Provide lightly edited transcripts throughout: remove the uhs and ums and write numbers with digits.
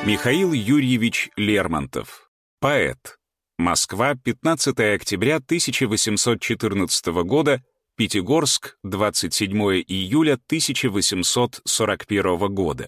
Михаил Юрьевич Лермонтов. Поэт. Москва, 15 октября 1814 года, Пятигорск, 27 июля 1841 года.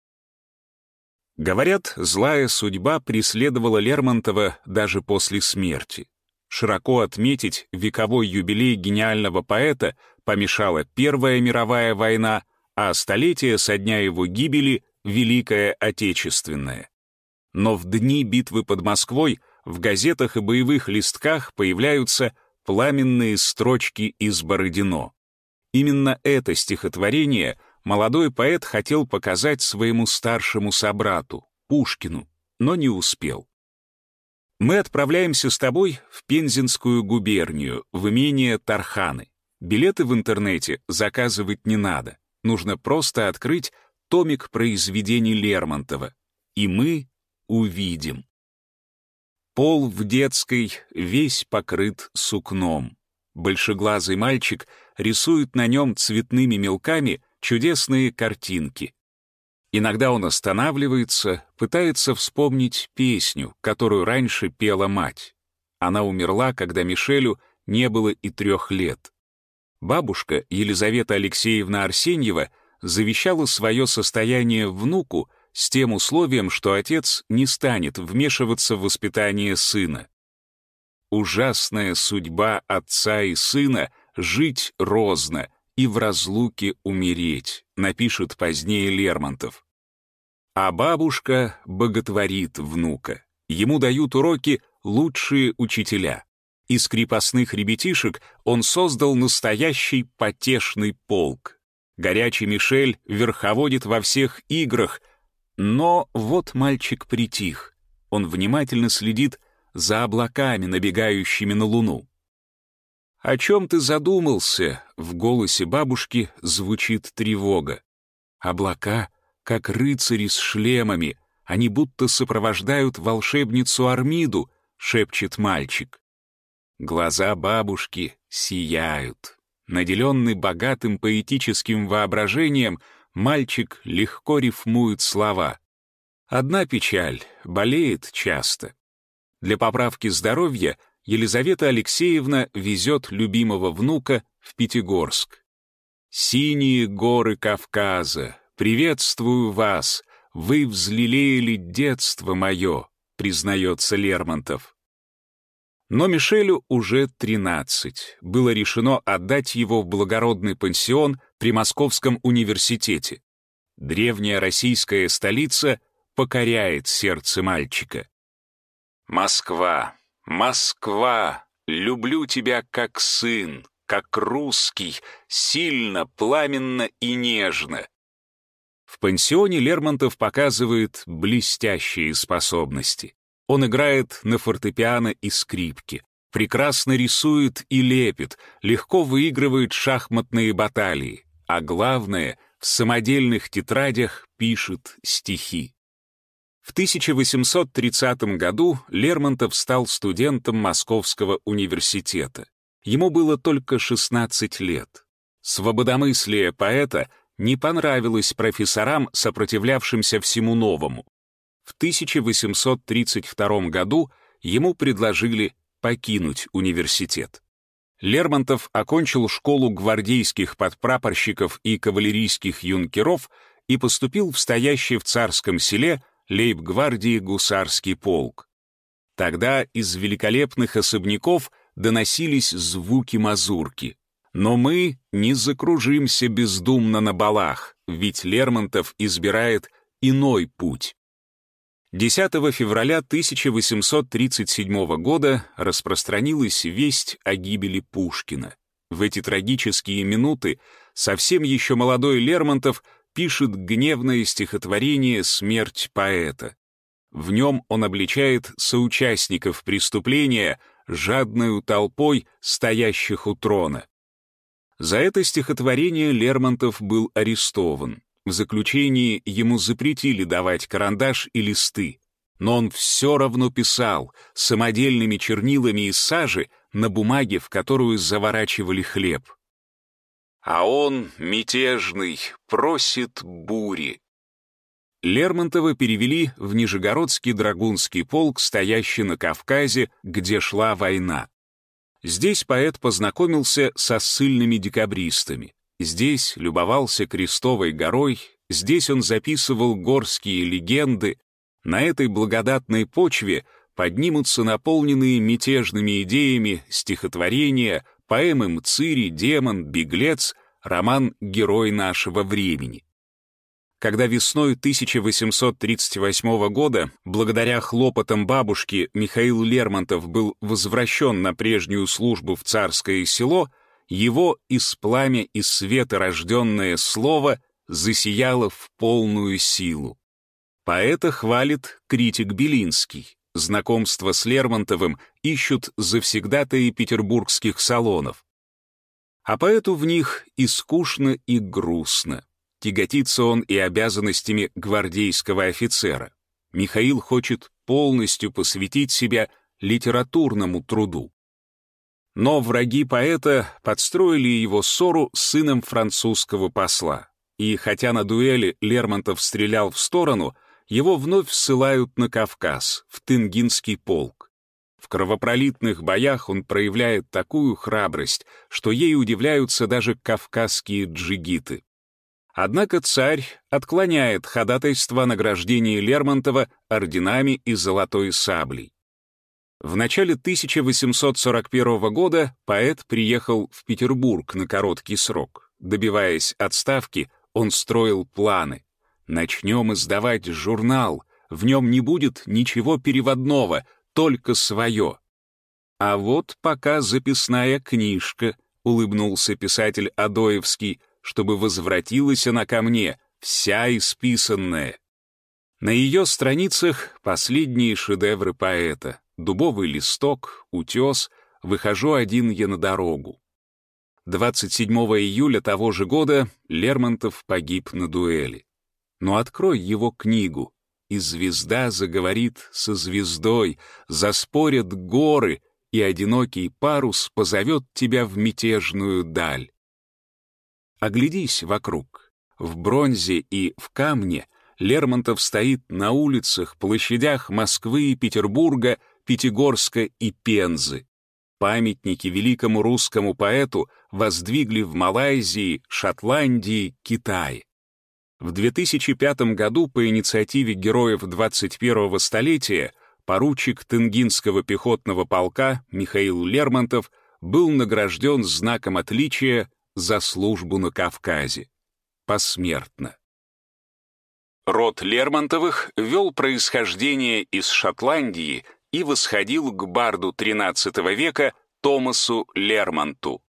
Говорят, злая судьба преследовала Лермонтова даже после смерти. Широко отметить вековой юбилей гениального поэта помешала Первая мировая война, а столетие со дня его гибели — Великая Отечественная. Но в дни битвы под Москвой в газетах и боевых листках появляются пламенные строчки из Бородино. Именно это стихотворение молодой поэт хотел показать своему старшему собрату, Пушкину, но не успел. Мы отправляемся с тобой в Пензенскую губернию, в имение Тарханы. Билеты в интернете заказывать не надо. Нужно просто открыть томик произведений Лермонтова, и мы увидим. Пол в детской весь покрыт сукном. Большеглазый мальчик рисует на нем цветными мелками чудесные картинки. Иногда он останавливается, пытается вспомнить песню, которую раньше пела мать. Она умерла, когда Мишелю не было и 3 лет. Бабушка Елизавета Алексеевна Арсеньева завещала свое состояние внуку с тем условием, что отец не станет вмешиваться в воспитание сына. Ужасная судьба отца и сына — жить розно и в разлуке умереть, напишет позднее Лермонтов. А бабушка боготворит внука. Ему дают уроки лучшие учителя. Из крепостных ребятишек он создал настоящий потешный полк. Горячий Мишель верховодит во всех играх, но вот мальчик притих. Он внимательно следит за облаками, набегающими на луну. «О чем ты задумался?» — в голосе бабушки звучит тревога. «Облака, как рыцари с шлемами, они будто сопровождают волшебницу Армиду», — шепчет мальчик. Глаза бабушки сияют. Наделенный богатым поэтическим воображением, мальчик легко рифмует слова. Одна печаль — болеет часто. Для поправки здоровья Елизавета Алексеевна везет любимого внука в Пятигорск. «Синие горы Кавказа, приветствую вас, вы взлелеяли детство мое», признается Лермонтов. Но Мишелю уже 13. Было решено отдать его в благородный пансион при Московском университете. Древняя российская столица покоряет сердце мальчика. «Москва, Москва, люблю тебя как сын, как русский, сильно, пламенно и нежно». В пансионе Лермонтов показывает блестящие способности. Он играет на фортепиано и скрипке, прекрасно рисует и лепит, легко выигрывает шахматные баталии, а главное, в самодельных тетрадях пишет стихи. В 1830 году Лермонтов стал студентом Московского университета. Ему было только 16 лет. Свободомыслие поэта не понравилось профессорам, сопротивлявшимся всему новому. В 1832 году ему предложили покинуть университет. Лермонтов окончил школу гвардейских подпрапорщиков и кавалерийских юнкеров и поступил в стоящий в Царском Селе лейб-гвардии гусарский полк. Тогда из великолепных особняков доносились звуки мазурки. Но мы не закружимся бездумно на балах, ведь Лермонтов избирает иной путь. 10 февраля 1837 года распространилась весть о гибели Пушкина. В эти трагические минуты совсем еще молодой Лермонтов пишет гневное стихотворение «Смерть поэта». В нем он обличает соучастников преступления жадною толпой стоящих у трона. За это стихотворение Лермонтов был арестован. В заключении ему запретили давать карандаш и листы, но он все равно писал самодельными чернилами из сажи на бумаге, в которую заворачивали хлеб. А он, мятежный, просит бури. Лермонтова перевели в Нижегородский драгунский полк, стоящий на Кавказе, где шла война. Здесь поэт познакомился со ссыльными декабристами. Здесь любовался Крестовой горой, здесь он записывал горские легенды. На этой благодатной почве поднимутся наполненные мятежными идеями стихотворения, поэмы «Мцири», «Демон», «Беглец», роман «Герой нашего времени». Когда весной 1838 года, благодаря хлопотам бабушки, Михаил Лермонтов был возвращен на прежнюю службу в Царское Село, его из пламя и света рожденное слово засияло в полную силу. Поэта хвалит критик Белинский. Знакомство с Лермонтовым ищут завсегдатаи петербургских салонов. А поэту в них и скучно, и грустно. Тяготится он и обязанностями гвардейского офицера. Михаил хочет полностью посвятить себя литературному труду. Но враги поэта подстроили его ссору с сыном французского посла. И хотя на дуэли Лермонтов стрелял в сторону, его вновь ссылают на Кавказ, в Тенгинский полк. В кровопролитных боях он проявляет такую храбрость, что ей удивляются даже кавказские джигиты. Однако царь отклоняет ходатайство о награждении Лермонтова орденами и золотой саблей. В начале 1841 года поэт приехал в Петербург на короткий срок. Добиваясь отставки, он строил планы. «Начнем издавать журнал, в нем не будет ничего переводного, только свое». «А вот пока записная книжка», — улыбнулся писатель Адоевский, «чтобы возвратилась она ко мне, вся исписанная». На ее страницах последние шедевры поэта: «Дубовый листок», «Утес», «Выхожу один я на дорогу». 27 июля того же года Лермонтов погиб на дуэли. Но открой его книгу, и звезда заговорит со звездой, заспорят горы, и одинокий парус позовет тебя в мятежную даль. Оглядись вокруг. В бронзе и в камне Лермонтов стоит на улицах, площадях Москвы и Петербурга, Пятигорска и Пензы. Памятники великому русскому поэту воздвигли в Малайзии, Шотландии, Китае. В 2005 году по инициативе героев 21-го столетия поручик Тенгинского пехотного полка Михаил Лермонтов был награжден знаком отличия за службу на Кавказе. Посмертно. Род Лермонтовых вел происхождение из Шотландии и восходил к барду XIII века Томасу Лермонту.